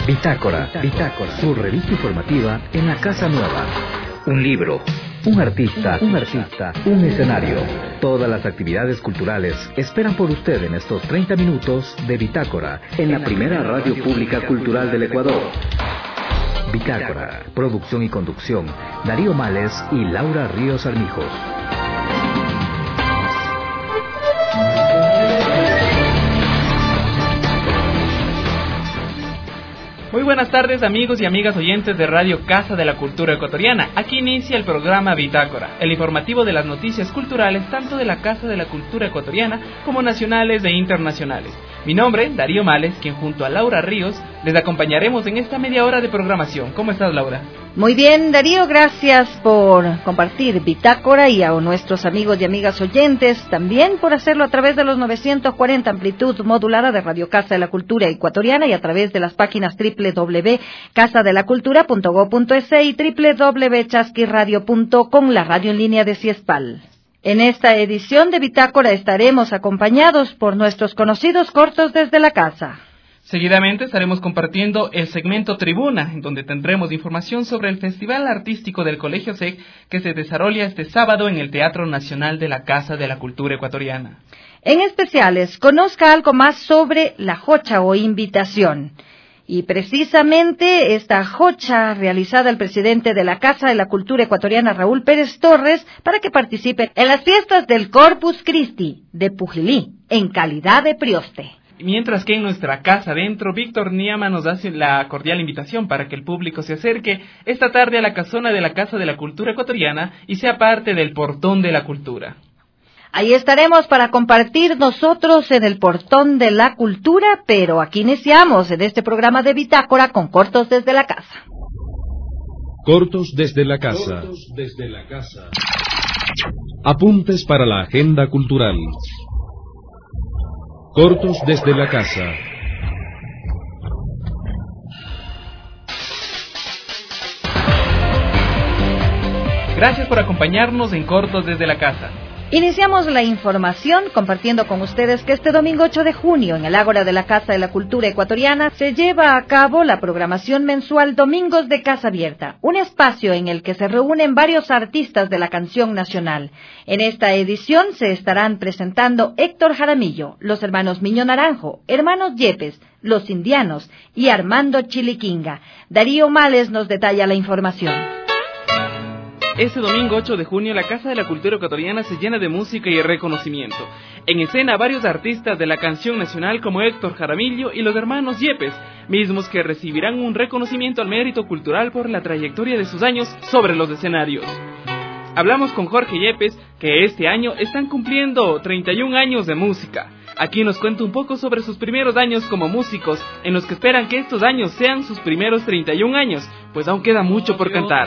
Bitácora, su revista informativa en la Casa Nueva. Un libro, un artista, un escenario. Todas las actividades culturales esperan por usted en estos 30 minutos de Bitácora, en la primera radio pública cultural del Ecuador. Bitácora, producción y conducción, Darío Males y Laura Ríos Armijos. Muy buenas tardes, amigos y amigas oyentes de Radio Casa de la Cultura Ecuatoriana. Aquí inicia el programa Bitácora, el informativo de las noticias culturales tanto de la Casa de la Cultura Ecuatoriana como nacionales e internacionales. Mi nombre, Darío Males, quien junto a Laura Ríos les acompañaremos en esta media hora de programación. ¿Cómo estás, Laura? Muy bien, Darío, gracias por compartir Bitácora y a nuestros amigos y amigas oyentes, también por hacerlo a través de los 940 amplitud modulada de Radio Casa de la Cultura Ecuatoriana y a través de las páginas www.casadelacultura.go.es y www.chasquiradio.com, la radio en línea de Ciespal. En esta edición de Bitácora estaremos acompañados por nuestros conocidos cortos desde la casa. Seguidamente estaremos compartiendo el segmento Tribuna, en donde tendremos información sobre el Festival Artístico del Colegio SEC que se desarrolla este sábado en el Teatro Nacional de la Casa de la Cultura Ecuatoriana. En especiales, conozca algo más sobre la jocha o invitación. Y precisamente esta jocha realizada el presidente de la Casa de la Cultura Ecuatoriana, Raúl Pérez Torres, para que participe en las fiestas del Corpus Christi de Pujilí, en calidad de prioste. Mientras que en nuestra casa adentro, Víctor Niama nos hace la cordial invitación para que el público se acerque esta tarde a la casona de la Casa de la Cultura Ecuatoriana y sea parte del Portón de la Cultura. Ahí estaremos para compartir nosotros en el Portón de la Cultura, pero aquí iniciamos en este programa de Bitácora con cortos desde la casa. Cortos desde la casa. Apuntes para la agenda cultural. Cortos desde la casa. Gracias por acompañarnos en Cortos desde la casa. Iniciamos la información compartiendo con ustedes que este domingo 8 de junio en el Ágora de la Casa de la Cultura Ecuatoriana se lleva a cabo la programación mensual Domingos de Casa Abierta, un espacio en el que se reúnen varios artistas de la canción nacional. En esta edición se estarán presentando Héctor Jaramillo, los hermanos Miño Naranjo, hermanos Yepes, los Indianos y Armando Chiliquinga. Darío Males nos detalla la información. Este domingo 8 de junio la Casa de la Cultura Ecuatoriana se llena de música y reconocimiento. En escena varios artistas de la canción nacional como Héctor Jaramillo y los hermanos Yepes, mismos que recibirán un reconocimiento al mérito cultural por la trayectoria de sus años sobre los escenarios. Hablamos con Jorge Yepes, que este año están cumpliendo 31 años de música. Aquí nos cuenta un poco sobre sus primeros años como músicos, en los que esperan que estos años sean sus primeros 31 años, pues aún queda mucho por cantar.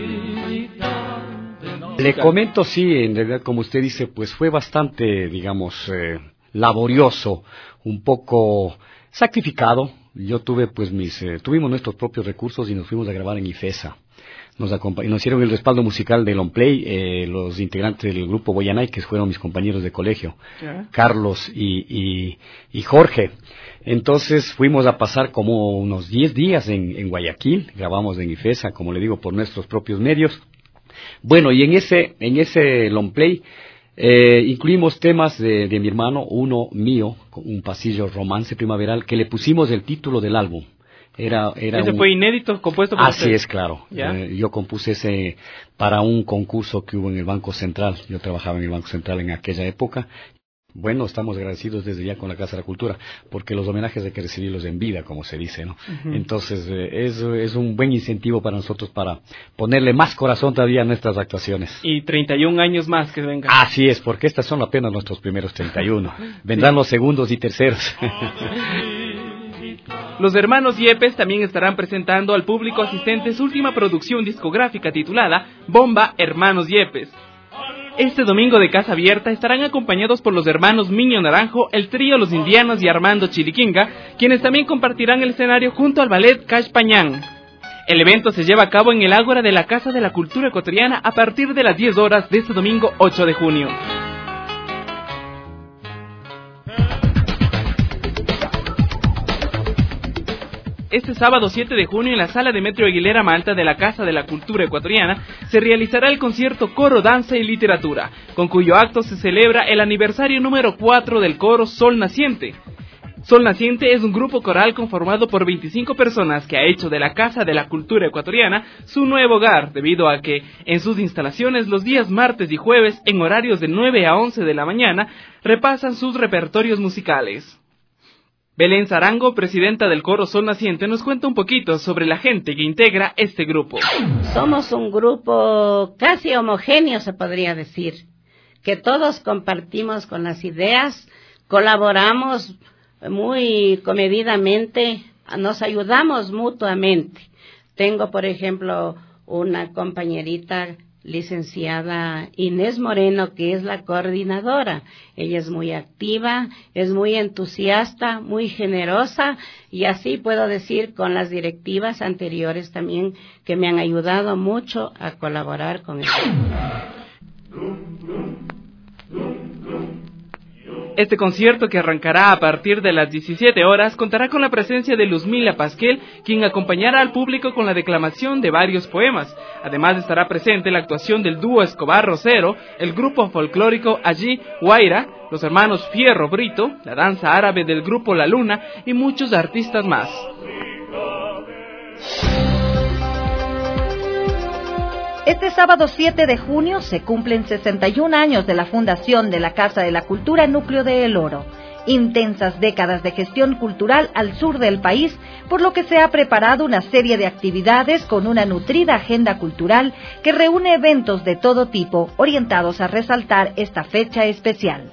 Le comento, sí, en realidad, como usted dice, pues fue bastante, laborioso, un poco sacrificado. Yo tuve, tuvimos nuestros propios recursos y nos fuimos a grabar en IFESA. Nos hicieron el respaldo musical del On-Play, los integrantes del grupo Boyanay, que fueron mis compañeros de colegio, Carlos y Jorge. Entonces fuimos a pasar como unos 10 días en Guayaquil, grabamos en IFESA, como le digo, por nuestros propios medios. Bueno, y en ese long play incluimos temas de mi hermano, uno mío, un pasillo romance primaveral, que le pusimos el título del álbum. ¿Ese fue inédito, compuesto por usted? Así es, claro. Yo compuse ese para un concurso que hubo en el Banco Central. Yo trabajaba en el Banco Central en aquella época. Bueno, estamos agradecidos desde ya con la Casa de la Cultura, porque los homenajes hay que recibirlos en vida, como se dice, ¿no? Uh-huh. Entonces, es un buen incentivo para nosotros para ponerle más corazón todavía a nuestras actuaciones. Y 31 años más que vengan. Así es, porque estas son apenas nuestros primeros 31. Vendrán los segundos y terceros. Los hermanos Yepes también estarán presentando al público asistente su última producción discográfica titulada Bomba Hermanos Yepes. Este domingo de Casa Abierta estarán acompañados por los hermanos Miño Naranjo, el trío Los Indianos y Armando Chiliquinga, quienes también compartirán el escenario junto al ballet Cash Pañán. El evento se lleva a cabo en el Ágora de la Casa de la Cultura Ecuatoriana a partir de las 10 horas de este domingo 8 de junio. Este sábado 7 de junio en la sala de Metro Aguilera Malta de la Casa de la Cultura Ecuatoriana se realizará el concierto Coro, Danza y Literatura, con cuyo acto se celebra el aniversario número 4 del coro Sol Naciente. Sol Naciente es un grupo coral conformado por 25 personas que ha hecho de la Casa de la Cultura Ecuatoriana su nuevo hogar, debido a que en sus instalaciones los días martes y jueves, en horarios de 9 a 11 de la mañana, repasan sus repertorios musicales. Belén Zarango, presidenta del coro Sol Naciente, nos cuenta un poquito sobre la gente que integra este grupo. Somos un grupo casi homogéneo, se podría decir, que todos compartimos con las ideas, colaboramos muy comedidamente, nos ayudamos mutuamente. Tengo, por ejemplo, una compañerita licenciada Inés Moreno, que es la coordinadora. Ella es muy activa, es muy entusiasta, muy generosa, y así puedo decir con las directivas anteriores también, que me han ayudado mucho a colaborar con esto. Este concierto, que arrancará a partir de las 17 horas, contará con la presencia de Luzmila Pasquel, quien acompañará al público con la declamación de varios poemas. Además estará presente la actuación del dúo Escobar Rosero, el grupo folclórico Allí Guaira, los hermanos Fierro Brito, la danza árabe del grupo La Luna y muchos artistas más. Este sábado 7 de junio se cumplen 61 años de la fundación de la Casa de la Cultura Núcleo de El Oro. Intensas décadas de gestión cultural al sur del país, por lo que se ha preparado una serie de actividades con una nutrida agenda cultural que reúne eventos de todo tipo orientados a resaltar esta fecha especial.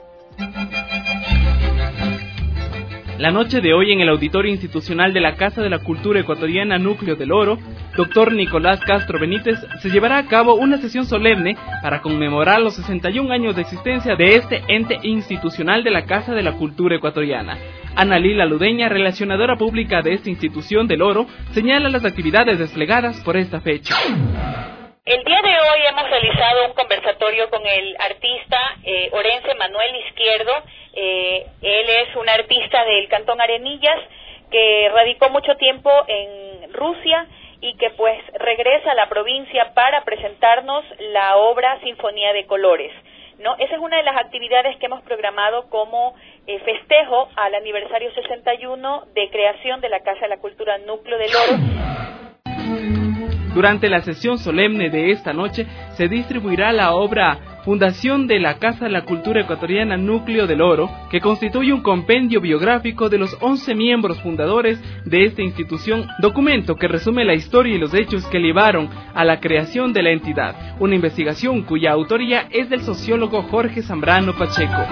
La noche de hoy en el Auditorio Institucional de la Casa de la Cultura Ecuatoriana Núcleo del Oro, Dr. Nicolás Castro Benítez, se llevará a cabo una sesión solemne para conmemorar los 61 años de existencia de este ente institucional de la Casa de la Cultura Ecuatoriana. Ana Lila Ludeña, relacionadora pública de esta institución del Oro, señala las actividades desplegadas por esta fecha. El día de hoy hemos realizado un conversatorio con el artista orense Manuel Izquierdo. Él es un artista del Cantón Arenillas que radicó mucho tiempo en Rusia y que pues regresa a la provincia para presentarnos la obra Sinfonía de Colores, ¿no? Esa es una de las actividades que hemos programado como festejo al aniversario 61 de creación de la Casa de la Cultura Núcleo del Oro. Durante la sesión solemne de esta noche se distribuirá la obra Fundación de la Casa de la Cultura Ecuatoriana Núcleo del Oro, que constituye un compendio biográfico de los 11 miembros fundadores de esta institución, documento que resume la historia y los hechos que llevaron a la creación de la entidad, una investigación cuya autoría es del sociólogo Jorge Zambrano Pacheco.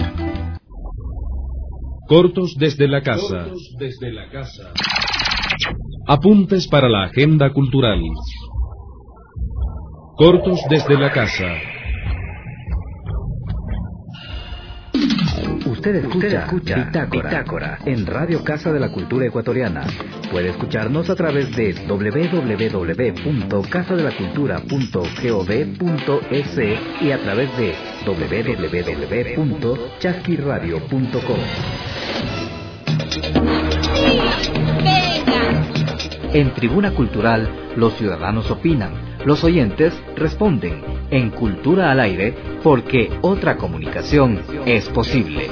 Cortos desde la casa. Apuntes para la agenda cultural. Cortos desde la casa. Usted escucha Bitácora en Radio Casa de la Cultura Ecuatoriana. Puede escucharnos a través de www.casadelacultura.gov.es y a través de www.chasquiradio.com. En Tribuna Cultural, los ciudadanos opinan, los oyentes responden. En Cultura al Aire, porque otra comunicación es posible.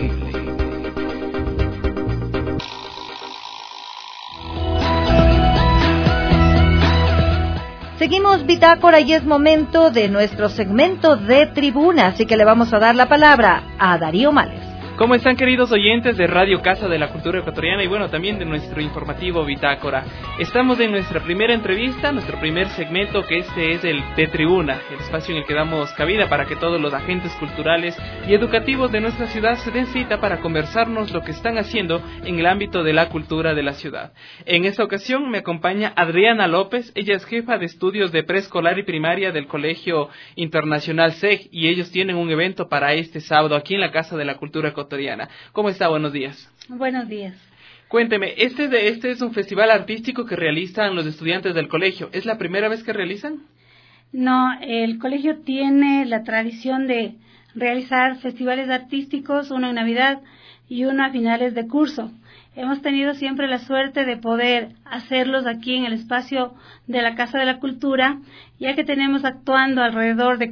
Seguimos Bitácora y es momento de nuestro segmento de tribuna, así que le vamos a dar la palabra a Darío Males. ¿Cómo están, queridos oyentes de Radio Casa de la Cultura Ecuatoriana y bueno, también de nuestro informativo Bitácora? Estamos en nuestra primera entrevista, nuestro primer segmento, que este es el de Tribuna, el espacio en el que damos cabida para que todos los agentes culturales y educativos de nuestra ciudad se den cita para conversarnos lo que están haciendo en el ámbito de la cultura de la ciudad. En esta ocasión me acompaña Adriana López, ella es jefa de estudios de preescolar y primaria del Colegio Internacional SEG y ellos tienen un evento para este sábado aquí en la Casa de la Cultura Ecuatoriana. ¿Cómo está? Buenos días. Buenos días. Cuénteme, este es un festival artístico que realizan los estudiantes del colegio. ¿Es la primera vez que realizan? No, el colegio tiene la tradición de realizar festivales artísticos, uno en Navidad y uno a finales de curso. Hemos tenido siempre la suerte de poder hacerlos aquí en el espacio de la Casa de la Cultura, ya que tenemos actuando alrededor de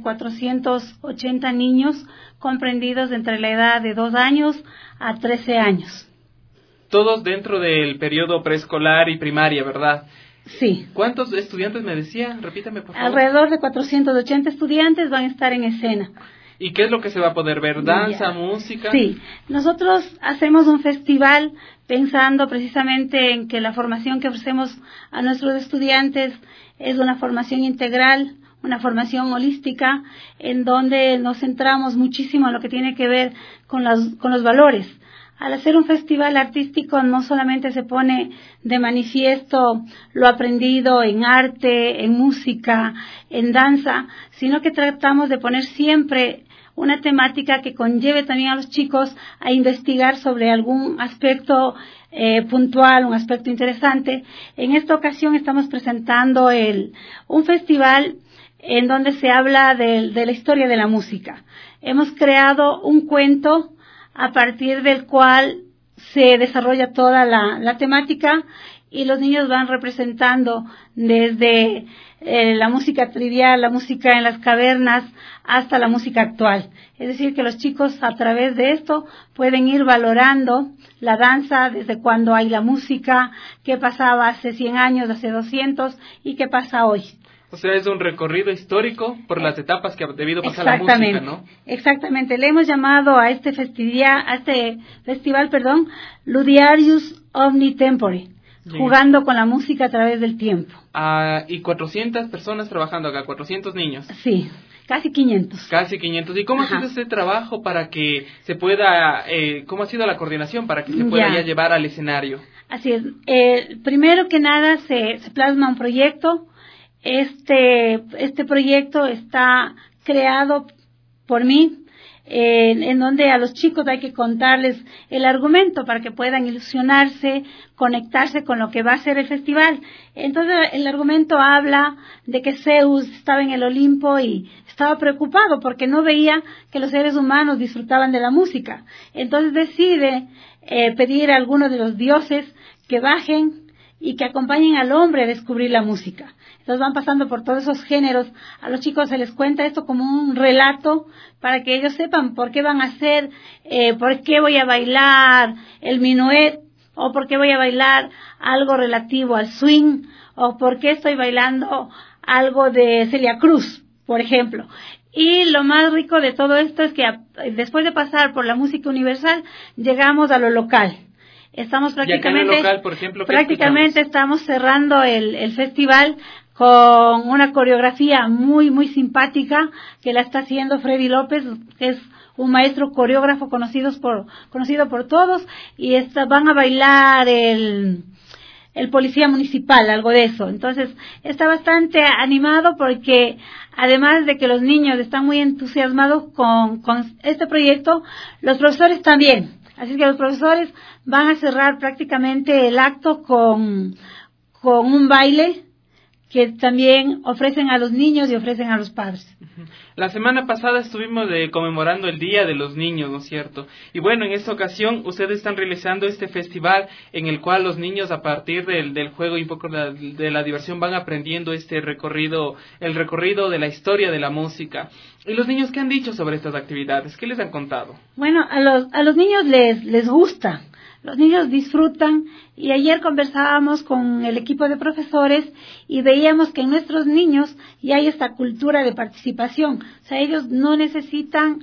480 niños comprendidos entre la edad de 2 años a 13 años. Todos dentro del periodo preescolar y primaria, ¿verdad? Sí. ¿Cuántos estudiantes me decía? Repítame, por favor. Alrededor de 480 estudiantes van a estar en escena. ¿Y qué es lo que se va a poder ver? ¿Danza, música? Sí, nosotros hacemos un festival pensando precisamente en que la formación que ofrecemos a nuestros estudiantes es una formación integral, una formación holística, en donde nos centramos muchísimo en lo que tiene que ver con los valores. Al hacer un festival artístico no solamente se pone de manifiesto lo aprendido en arte, en música, en danza, sino que tratamos de poner siempre una temática que conlleve también a los chicos a investigar sobre algún aspecto puntual, un aspecto interesante. En esta ocasión estamos presentando un festival en donde se habla de la historia de la música. Hemos creado un cuento a partir del cual se desarrolla toda la temática y los niños van representando desde la música trivial, la música en las cavernas, hasta la música actual. Es decir, que los chicos a través de esto pueden ir valorando la danza, desde cuando hay la música, qué pasaba hace 100 años, hace 200 y qué pasa hoy. O sea, es un recorrido histórico por las etapas que ha debido pasar la música, ¿no? Exactamente. Le hemos llamado a este festival, Ludiarius Omni Tempore, sí, jugando con la música a través del tiempo. Y 400 personas trabajando acá, 400 niños. Sí, casi 500. Casi 500. ¿Y cómo ha sido este trabajo para que se pueda, cómo ha sido la coordinación para que se pueda ya llevar al escenario? Así es. Primero que nada se plasma un proyecto. Este proyecto está creado por mí, en donde a los chicos hay que contarles el argumento para que puedan ilusionarse, conectarse con lo que va a ser el festival. Entonces el argumento habla de que Zeus estaba en el Olimpo y estaba preocupado porque no veía que los seres humanos disfrutaban de la música. Entonces decide pedir a algunos de los dioses que bajen y que acompañen al hombre a descubrir la música. Entonces van pasando por todos esos géneros. A los chicos se les cuenta esto como un relato para que ellos sepan por qué van a hacer, por qué voy a bailar el minuet, o por qué voy a bailar algo relativo al swing, o por qué estoy bailando algo de Celia Cruz, por ejemplo. Y lo más rico de todo esto es que después de pasar por la música universal, llegamos a lo local. Estamos prácticamente estamos cerrando el festival con una coreografía muy, muy simpática que la está haciendo Freddy López, que es un maestro coreógrafo conocido por todos, y van a bailar el policía municipal, algo de eso. Entonces, está bastante animado porque además de que los niños están muy entusiasmados con este proyecto, los profesores también. Así que los profesores van a cerrar prácticamente el acto con un baile que también ofrecen a los niños y ofrecen a los padres. La semana pasada estuvimos conmemorando el Día de los Niños, ¿no es cierto? Y bueno, en esta ocasión ustedes están realizando este festival en el cual los niños, a partir del juego y un poco de la diversión, van aprendiendo el recorrido de la historia de la música. ¿Y los niños qué han dicho sobre estas actividades? ¿Qué les han contado? Bueno, a los niños les gusta. Los niños disfrutan, y ayer conversábamos con el equipo de profesores y veíamos que en nuestros niños ya hay esta cultura de participación. O sea, ellos no necesitan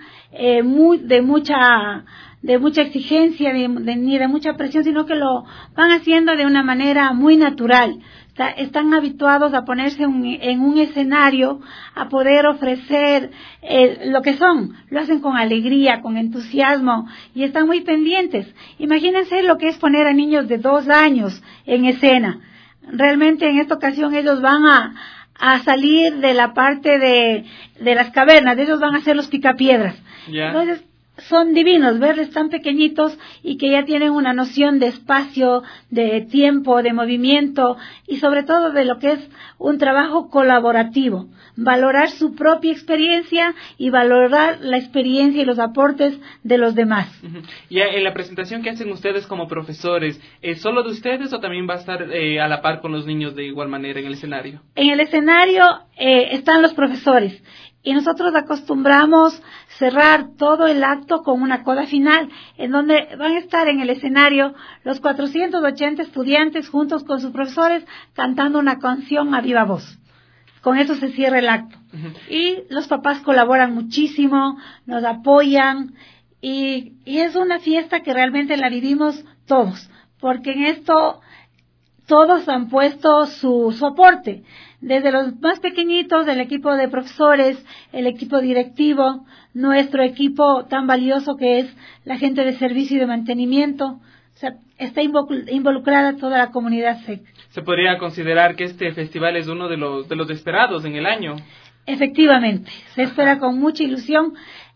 de mucha exigencia ni de mucha presión, sino que lo van haciendo de una manera muy natural. Están habituados a ponerse en un escenario, a poder ofrecer lo que son. Lo hacen con alegría, con entusiasmo, y están muy pendientes. Imagínense lo que es poner a niños de 2 años en escena. Realmente en esta ocasión ellos van a salir de la parte de las cavernas, ellos van a ser los picapiedras. Yeah. Entonces son divinos verles tan pequeñitos y que ya tienen una noción de espacio, de tiempo, de movimiento y sobre todo de lo que es un trabajo colaborativo. Valorar su propia experiencia y valorar la experiencia y los aportes de los demás. Y en la presentación que hacen ustedes como profesores, ¿es solo de ustedes o también va a estar a la par con los niños de igual manera en el escenario? En el escenario están los profesores. Y nosotros acostumbramos cerrar todo el acto con una coda final, en donde van a estar en el escenario los 480 estudiantes juntos con sus profesores cantando una canción a viva voz. Con eso se cierra el acto. Y los papás colaboran muchísimo, nos apoyan, y es una fiesta que realmente la vivimos todos, porque en esto todos han puesto su aporte. Desde los más pequeñitos, del equipo de profesores, el equipo directivo, nuestro equipo tan valioso que es la gente de servicio y de mantenimiento. O sea, está involucrada toda la comunidad SEC. ¿Se podría considerar que este festival es uno de los esperados en el año? Efectivamente, se espera con mucha ilusión,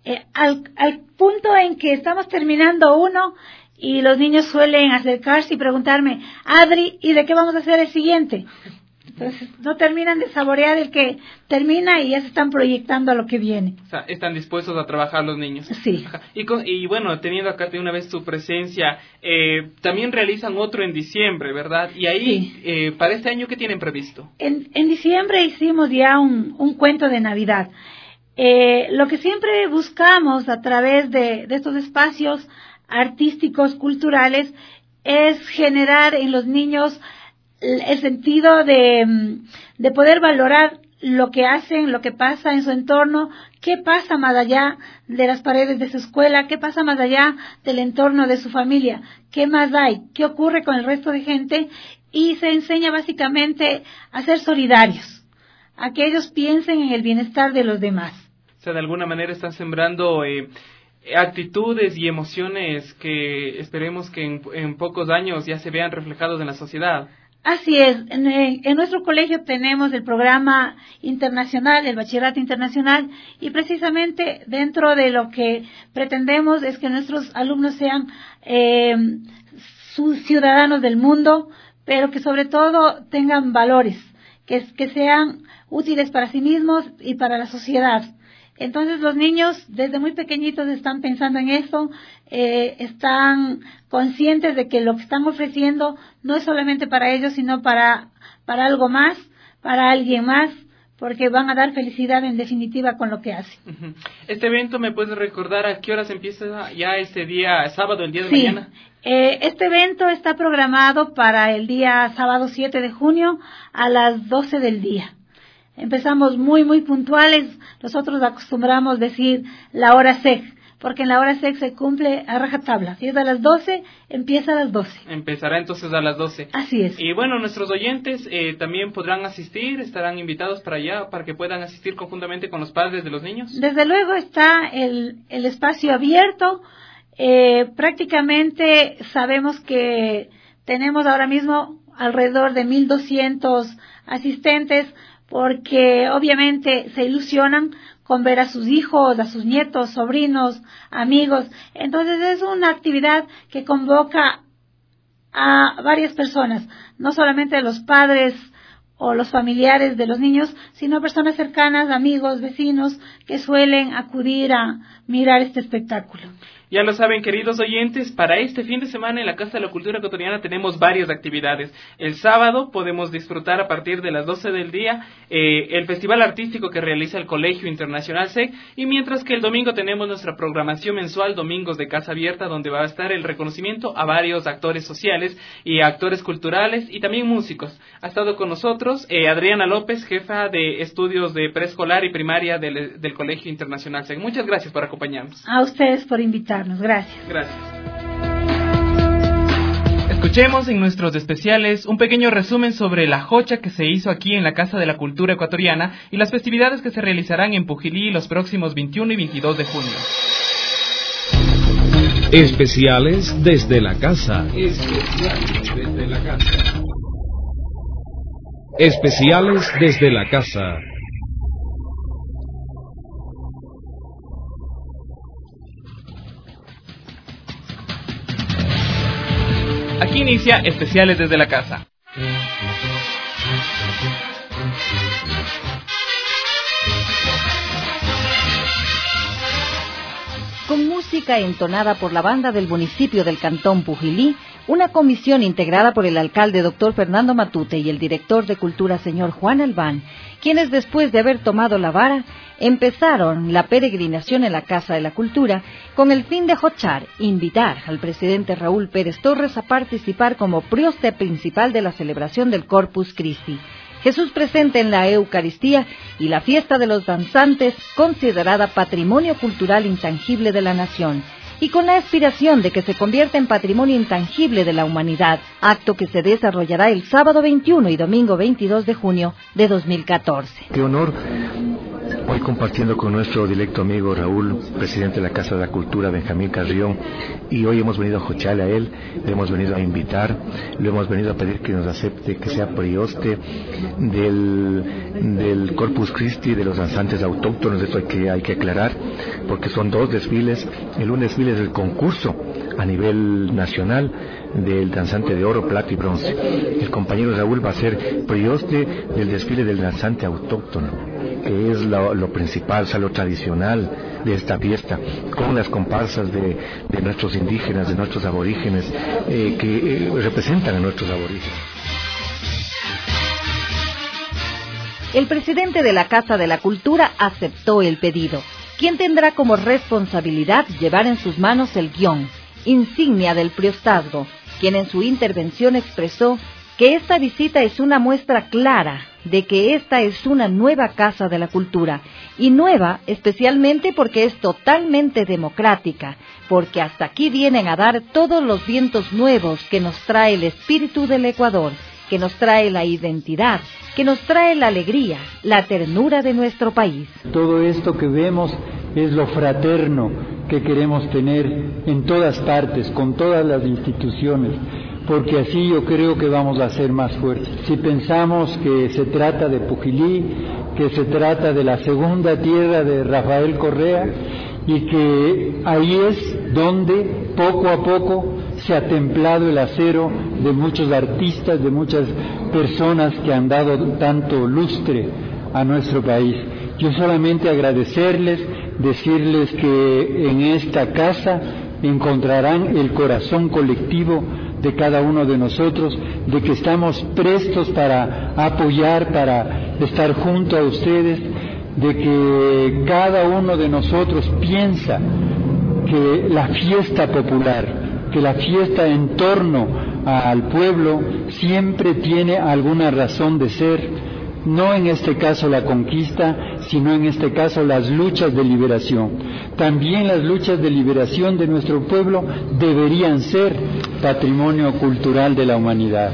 al punto en que estamos terminando uno y los niños suelen acercarse y preguntarme, Adri, ¿y de qué vamos a hacer el siguiente? Entonces, no terminan de saborear el que termina y ya se están proyectando a lo que viene. O sea, están dispuestos a trabajar los niños. Sí. Y bueno, teniendo acá de una vez su presencia, también realizan otro en diciembre, ¿verdad? Y ahí, sí. Para este año, ¿qué tienen previsto? En diciembre hicimos ya un cuento de Navidad. Lo que siempre buscamos a través de estos espacios artísticos, culturales, es generar en los niños el sentido de poder valorar lo que hacen, lo que pasa en su entorno, qué pasa más allá de las paredes de su escuela, qué pasa más allá del entorno de su familia, qué más hay, qué ocurre con el resto de gente, y se enseña básicamente a ser solidarios, a que ellos piensen en el bienestar de los demás. O sea, de alguna manera están sembrando actitudes y emociones que esperemos que en pocos años ya se vean reflejados en la sociedad. Así es, en nuestro colegio tenemos el programa internacional, el bachillerato internacional, y precisamente dentro de lo que pretendemos es que nuestros alumnos sean ciudadanos del mundo, pero que sobre todo tengan valores, que sean útiles para sí mismos y para la sociedad. Entonces los niños desde muy pequeñitos están pensando en eso, están conscientes de que lo que están ofreciendo no es solamente para ellos, sino para algo más, para alguien más, porque van a dar felicidad en definitiva con lo que hacen. ¿Este evento me puedes recordar a qué horas empieza ya este día, sábado, el día de mañana? Este evento está programado para el día sábado 7 de junio a las 12 del día. Empezamos muy puntuales, nosotros acostumbramos decir la hora SEC, porque en la hora SEC se cumple a rajatabla. Si es a las 12, empieza a las 12. Empezará entonces a las 12. Así es. Y bueno, nuestros oyentes también podrán asistir, estarán invitados para allá, para que puedan asistir conjuntamente con los padres de los niños. Desde luego está el espacio abierto. Prácticamente sabemos que tenemos ahora mismo alrededor de 1,200 asistentes, porque obviamente se ilusionan con ver a sus hijos, a sus nietos, sobrinos, amigos. Entonces es una actividad que convoca a varias personas, no solamente a los padres o los familiares de los niños, sino personas cercanas, amigos, vecinos, que suelen acudir a mirar este espectáculo. Ya lo saben, queridos oyentes, para este fin de semana en la Casa de la Cultura Ecuatoriana tenemos varias actividades. El sábado podemos disfrutar a partir de las 12 del día el festival artístico que realiza el Colegio Internacional SEC, y mientras que el domingo tenemos nuestra programación mensual Domingos de Casa Abierta, donde va a estar el reconocimiento a varios actores sociales y actores culturales y también músicos. Ha estado con nosotros Adriana López, jefa de estudios de preescolar y primaria del Colegio Internacional SEC. Muchas gracias por acompañarnos. A ustedes por invitarnos. Gracias. Gracias. Escuchemos en nuestros especiales un pequeño resumen sobre la jocha que se hizo aquí en la Casa de la Cultura Ecuatoriana y las festividades que se realizarán en Pujilí los próximos 21 y 22 de junio. Especiales desde la casa. Especiales desde la casa. Especiales desde la casa. inicia Especiales desde la Casa. Con música entonada por la banda del municipio del Cantón Pujilí, una comisión integrada por el alcalde Dr. Fernando Matute y el director de Cultura señor Juan Albán, quienes después de haber tomado la vara, empezaron la peregrinación en la Casa de la Cultura con el fin de invitar al presidente Raúl Pérez Torres a participar como prioste principal de la celebración del Corpus Christi. Jesús presente en la Eucaristía y la fiesta de los danzantes, considerada patrimonio cultural intangible de la nación, y con la aspiración de que se convierta en patrimonio intangible de la humanidad, acto que se desarrollará el sábado 21 y domingo 22 de junio de 2014. Qué honor hoy compartiendo con nuestro directo amigo Raúl, presidente de la Casa de la Cultura, Benjamín Carrión, y hoy hemos venido a jocharle a él, le hemos venido a invitar, le hemos venido a pedir que nos acepte, que sea prioste del Corpus Christi, de los danzantes autóctonos. Esto hay que aclarar, porque son dos desfiles. Un desfile es el concurso a nivel nacional del danzante de oro, plata y bronce. El compañero Raúl va a ser prioste del desfile del danzante autóctono, que es lo principal, o sea, lo tradicional de esta fiesta, con las comparsas de nuestros indígenas, de nuestros aborígenes, que representan a nuestros aborígenes. El presidente de la Casa de la Cultura aceptó el pedido, quien tendrá como responsabilidad llevar en sus manos el guión, insignia del priostazgo, quien en su intervención expresó que esta visita es una muestra clara de que esta es una nueva Casa de la Cultura, y nueva especialmente porque es totalmente democrática, porque hasta aquí vienen a dar todos los vientos nuevos que nos trae el espíritu del Ecuador, que nos trae la identidad, que nos trae la alegría, la ternura de nuestro país. Todo esto que vemos es lo fraterno que queremos tener en todas partes, con todas las instituciones, porque así yo creo que vamos a ser más fuertes. Si pensamos que se trata de Pujilí, que se trata de la segunda tierra de Rafael Correa, y que ahí es donde poco a poco se ha templado el acero de muchos artistas, de muchas personas que han dado tanto lustre a nuestro país. Yo solamente agradecerles, decirles que en esta casa encontrarán el corazón colectivo de cada uno de nosotros, de que estamos prestos para apoyar, para estar junto a ustedes, de que cada uno de nosotros piensa que la fiesta popular, que la fiesta en torno al pueblo siempre tiene alguna razón de ser, no en este caso la conquista, sino en este caso las luchas de liberación. También las luchas de liberación de nuestro pueblo deberían ser patrimonio cultural de la humanidad.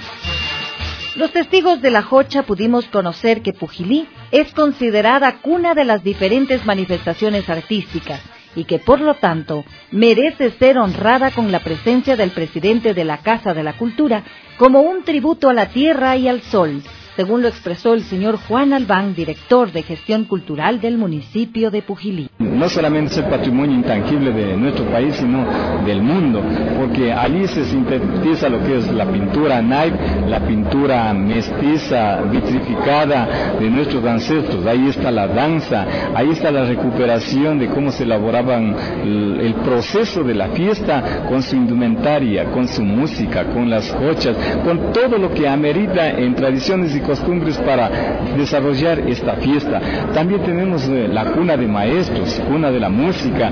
Los testigos de la jocha pudimos conocer que Pujilí es considerada cuna de las diferentes manifestaciones artísticas y que por lo tanto merece ser honrada con la presencia del presidente de la Casa de la Cultura como un tributo a la tierra y al sol, según lo expresó el señor Juan Albán, director de Gestión Cultural del municipio de Pujilí. No solamente es el patrimonio intangible de nuestro país, sino del mundo, porque allí se sintetiza lo que es la pintura naip, la pintura mestiza, vitrificada de nuestros ancestros. Ahí está la danza, ahí está la recuperación de cómo se elaboraban el proceso de la fiesta, con su indumentaria, con su música, con las jochas, con todo lo que amerita en tradiciones y costumbres para desarrollar esta fiesta. También tenemos la cuna de maestros, cuna de la música.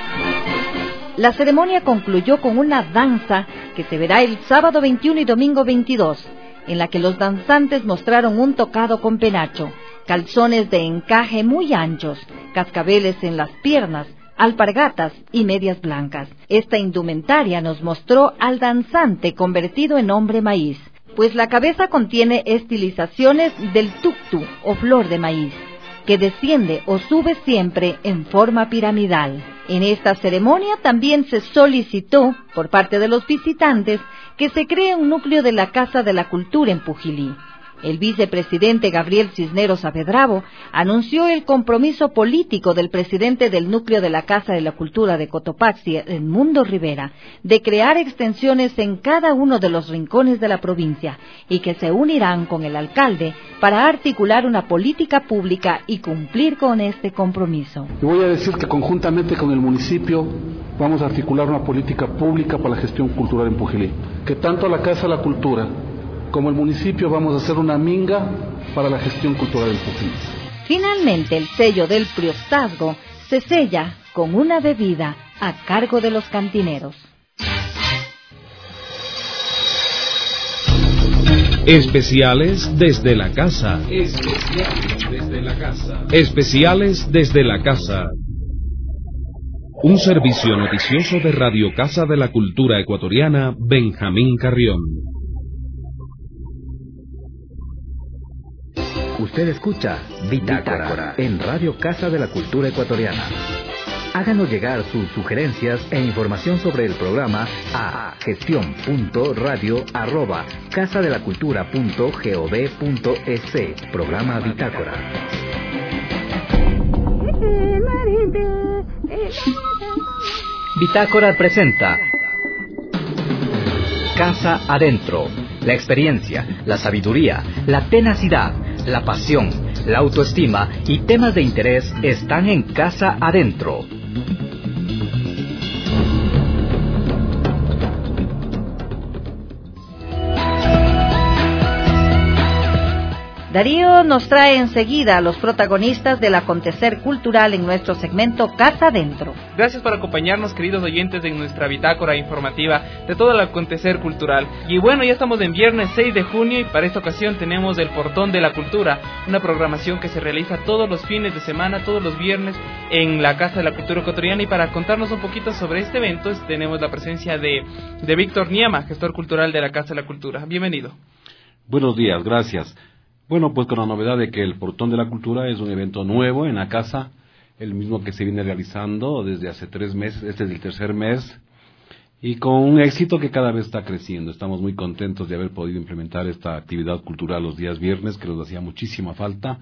La ceremonia concluyó con una danza que se verá el sábado 21 y domingo 22, en la que los danzantes mostraron un tocado con penacho, calzones de encaje muy anchos, cascabeles en las piernas, alpargatas y medias blancas. Esta indumentaria nos mostró al danzante convertido en hombre maíz, pues la cabeza contiene estilizaciones del tuctu o flor de maíz, que desciende o sube siempre en forma piramidal. En esta ceremonia también se solicitó, por parte de los visitantes, que se cree un núcleo de la Casa de la Cultura en Pujilí. El vicepresidente Gabriel Cisneros Saavedra anunció el compromiso político del presidente del núcleo de la Casa de la Cultura de Cotopaxi, Edmundo Rivera, de crear extensiones en cada uno de los rincones de la provincia y que se unirán con el alcalde para articular una política pública y cumplir con este compromiso. Y voy a decir que conjuntamente con el municipio vamos a articular una política pública para la gestión cultural en Pujilí, que tanto la Casa de la Cultura como el municipio vamos a hacer una minga para la gestión cultural en Pujilí. Finalmente, el sello del priostazgo se sella con una bebida a cargo de los cantineros. Especiales desde la casa. Especiales desde la casa. Especiales desde la casa. Un servicio noticioso de Radio Casa de la Cultura Ecuatoriana, Benjamín Carrión. Usted escucha Bitácora en Radio Casa de la Cultura Ecuatoriana. Háganos llegar sus sugerencias e información sobre el programa a gestion.radio@casadelacultura.gov.es. Programa Bitácora. Bitácora presenta Casa Adentro. La experiencia, la sabiduría, la tenacidad, la pasión, la autoestima y temas de interés están en Casa Adentro. Darío nos trae enseguida a los protagonistas del acontecer cultural en nuestro segmento Casa Adentro. Gracias por acompañarnos, queridos oyentes, en nuestra bitácora informativa de todo el acontecer cultural. Y bueno, ya estamos en viernes 6 de junio y para esta ocasión tenemos el Portón de la Cultura, una programación que se realiza todos los fines de semana, todos los viernes en la Casa de la Cultura Ecuatoriana. Y para contarnos un poquito sobre este evento tenemos la presencia de Víctor Niama, gestor cultural de la Casa de la Cultura. Bienvenido. Buenos días, gracias. Bueno, pues con la novedad de que el Portón de la Cultura es un evento nuevo en la casa, el mismo que se viene realizando desde hace 3 meses, este es el tercer mes, y con un éxito que cada vez está creciendo. Estamos muy contentos de haber podido implementar esta actividad cultural los días viernes, que nos hacía muchísima falta,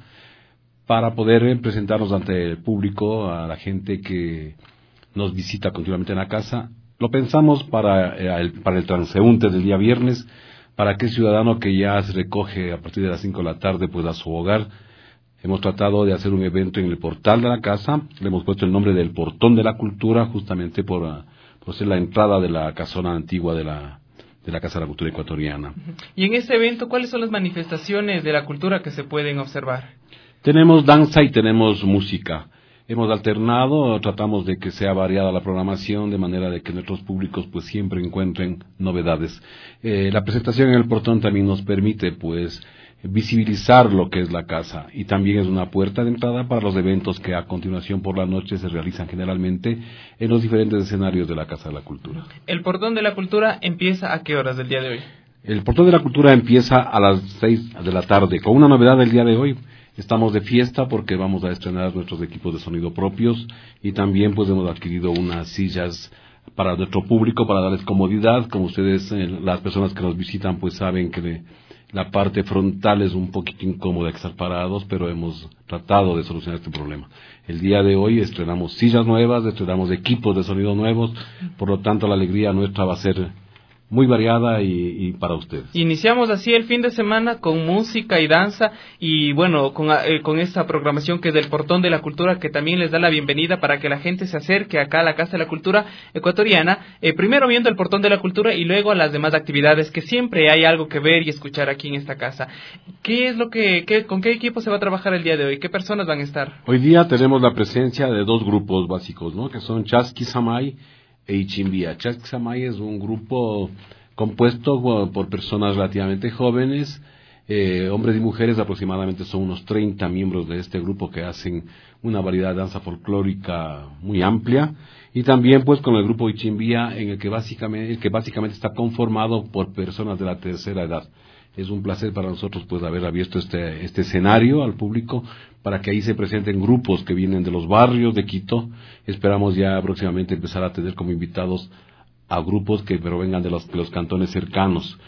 para poder presentarnos ante el público, a la gente que nos visita continuamente en la casa. Lo pensamos para el transeúnte del día viernes, para aquel ciudadano que ya se recoge a partir de las 5 de la tarde pues a su hogar. Hemos tratado de hacer un evento en el portal de la casa, le hemos puesto el nombre del Portón de la Cultura, justamente por ser la entrada de la casona antigua de la Casa de la Cultura Ecuatoriana. Y en este evento, ¿cuáles son las manifestaciones de la cultura que se pueden observar? Tenemos danza y tenemos música. Hemos alternado, tratamos de que sea variada la programación, de manera de que nuestros públicos pues siempre encuentren novedades. La presentación en el portón también nos permite pues visibilizar lo que es la casa, y también es una puerta de entrada para los eventos que a continuación por la noche se realizan generalmente en los diferentes escenarios de la Casa de la Cultura. ¿El Portón de la Cultura empieza a qué horas del día de hoy? El Portón de la Cultura empieza a las 6 de la tarde, con una novedad del día de hoy. Estamos de fiesta porque vamos a estrenar nuestros equipos de sonido propios y también pues hemos adquirido unas sillas para nuestro público para darles comodidad. Como ustedes, las personas que nos visitan pues saben que la parte frontal es un poquito incómoda estar parados, pero hemos tratado de solucionar este problema. El día de hoy estrenamos sillas nuevas, estrenamos equipos de sonido nuevos, por lo tanto la alegría nuestra va a ser muy variada y para ustedes. Iniciamos así el fin de semana con música y danza y bueno, con esta programación que es del Portón de la Cultura, que también les da la bienvenida para que la gente se acerque acá a la Casa de la Cultura Ecuatoriana, primero viendo el Portón de la Cultura y luego a las demás actividades, que siempre hay algo que ver y escuchar aquí en esta casa. ¿Qué es con qué equipo se va a trabajar el día de hoy? ¿Qué personas van a estar? Hoy día tenemos la presencia de 2 grupos básicos, ¿no? Que son Chasqui Samay e Ichimbía. Chasqui Samay es un grupo compuesto por personas relativamente jóvenes, hombres y mujeres. Aproximadamente son unos 30 miembros de este grupo que hacen una variedad de danza folclórica muy amplia, y también pues con el grupo Ichimbía, en el que básicamente está conformado por personas de la tercera edad. Es un placer para nosotros pues haber abierto este escenario al público para que ahí se presenten grupos que vienen de los barrios de Quito. Esperamos ya próximamente empezar a tener como invitados a grupos que provengan de los cantones cercanos.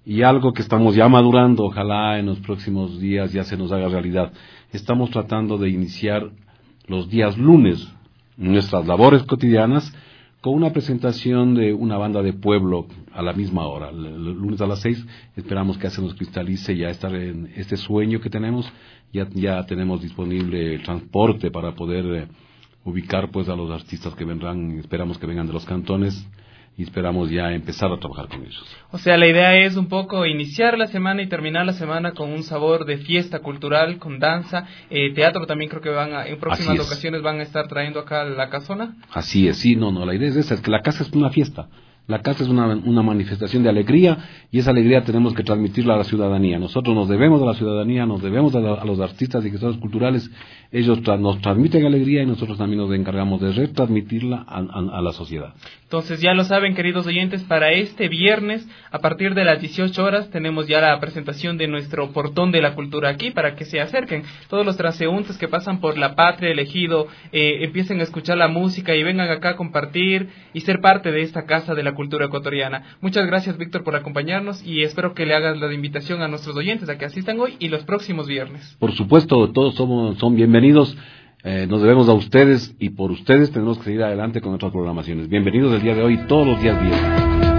y algo que estamos ya madurando, ojalá en los próximos días ya se nos haga realidad. Estamos tratando de iniciar los días lunes nuestras labores cotidianas con una presentación de una banda de pueblo a la misma hora, el lunes a las 6. Esperamos que se nos cristalice ya estar en este sueño que tenemos. Ya tenemos disponible el transporte para poder ubicar pues a los artistas que vendrán. Esperamos que vengan de los cantones y esperamos ya empezar a trabajar con ellos. O sea, la idea es un poco iniciar la semana y terminar la semana con un sabor de fiesta cultural, con danza, teatro también creo que en próximas ocasiones van a estar trayendo acá la casona. Así es, sí, la idea es esa, es que la casa es una fiesta. La casa es una manifestación de alegría y esa alegría tenemos que transmitirla a la ciudadanía. Nosotros nos debemos a la ciudadanía, nos debemos a los artistas y gestores culturales. Ellos nos transmiten alegría y nosotros también nos encargamos de retransmitirla a la sociedad. Entonces ya lo saben, queridos oyentes, para este viernes a partir de las 18 horas tenemos ya la presentación de nuestro portón de la cultura aquí para que se acerquen. Todos los transeúntes que pasan por la Patria, el Ejido, empiecen a escuchar la música y vengan acá a compartir y ser parte de esta casa de la cultura ecuatoriana. Muchas gracias, Víctor, por acompañarnos y espero que le hagas la invitación a nuestros oyentes a que asistan hoy y los próximos viernes. Por supuesto, todos son bienvenidos. Nos debemos a ustedes y por ustedes tenemos que seguir adelante con nuestras programaciones. Bienvenidos el día de hoy, todos los días viernes.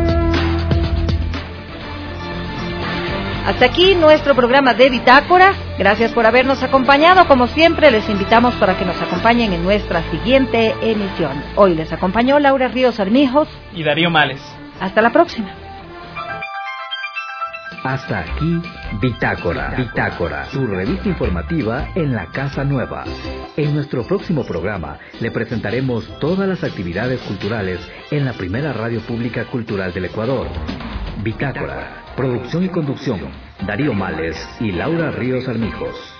Hasta aquí nuestro programa de Bitácora. Gracias por habernos acompañado. Como siempre, les invitamos para que nos acompañen en nuestra siguiente emisión. Hoy les acompañó Laura Ríos Armijos y Darío Males. Hasta la próxima. Hasta aquí Bitácora, su revista informativa en la Casa Nueva. En nuestro próximo programa le presentaremos todas las actividades culturales en la primera radio pública cultural del Ecuador. Bitácora, producción y conducción, Darío Males y Laura Ríos Armijos.